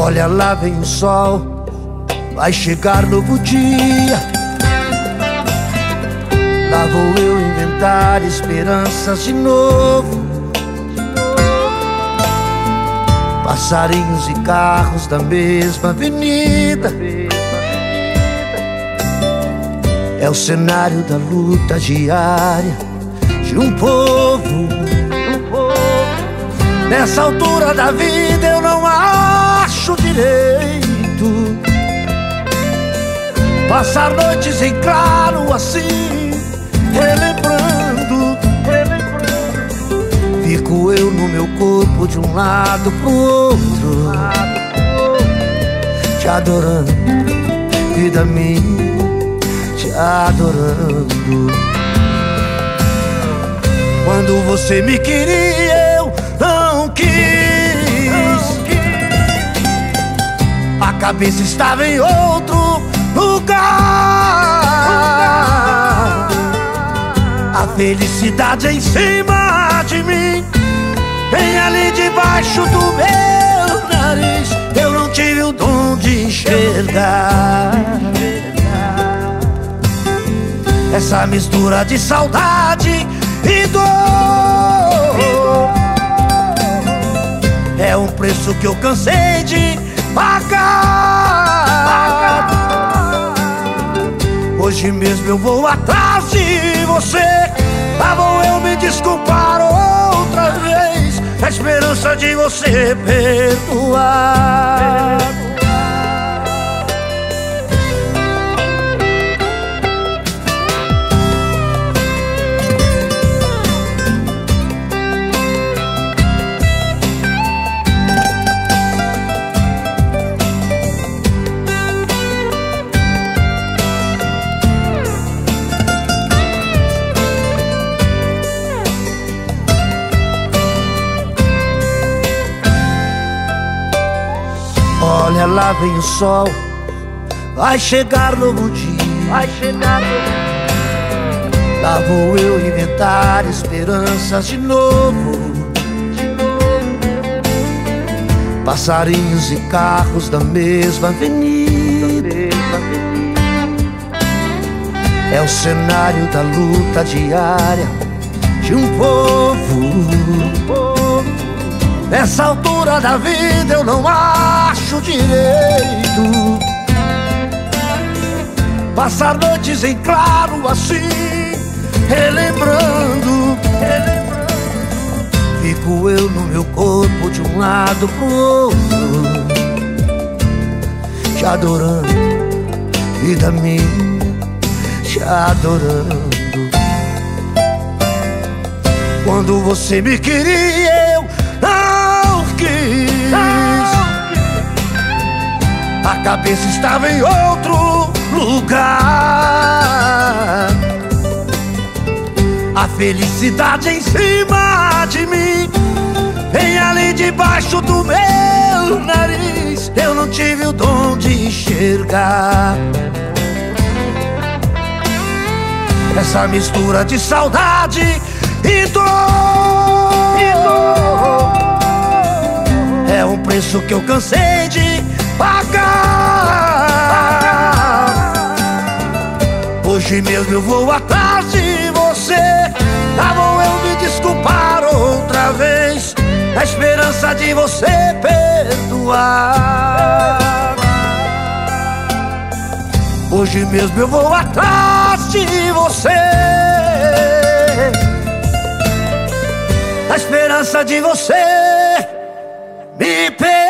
Olha lá vem o sol, vai chegar novo dia. Lá vou eu inventar esperanças de novo. Passarinhos e carros da mesma avenida. É o cenário da luta diária de um povo. Nessa altura da vida eu não acho direito passar noites em claro assim, relembrando. Fico eu no meu corpo de um lado pro outro, te adorando, vida minha, te adorando. Quando você me queria eu não quis, a cabeça estava em outro lugar. A felicidade em cima de mim, bem ali debaixo do meu nariz. Eu não tive o dom de enxergar essa mistura de saudade e dor. É um preço que eu cansei de pagar. Hoje mesmo eu vou atrás de você. Lá vou eu me desculpar outra vez, na esperança de você perdoar. Olha lá vem o sol, vai chegar novo dia. Lá vou eu inventar esperanças de novo. Passarinhos e carros da mesma avenida. É o cenário da luta diária de um povo. Nessa altura da vida eu não acho direito passar noites em claro assim, relembrando. Fico eu no meu corpo de um lado pro outro, te adorando, vida minha, te adorando. Quando você me queria eu não quis, a cabeça estava em outro lugar. A felicidade em cima de mim, bem ali debaixo do meu nariz. Eu não tive o dom de enxergar essa mistura de saudade e dor. É um preço que eu cansei de pagar. Hoje mesmo eu vou atrás de você. Lá vou eu me desculpar outra vez, na esperança de você perdoar. Hoje mesmo eu vou atrás de você, na esperança de você me perdoar.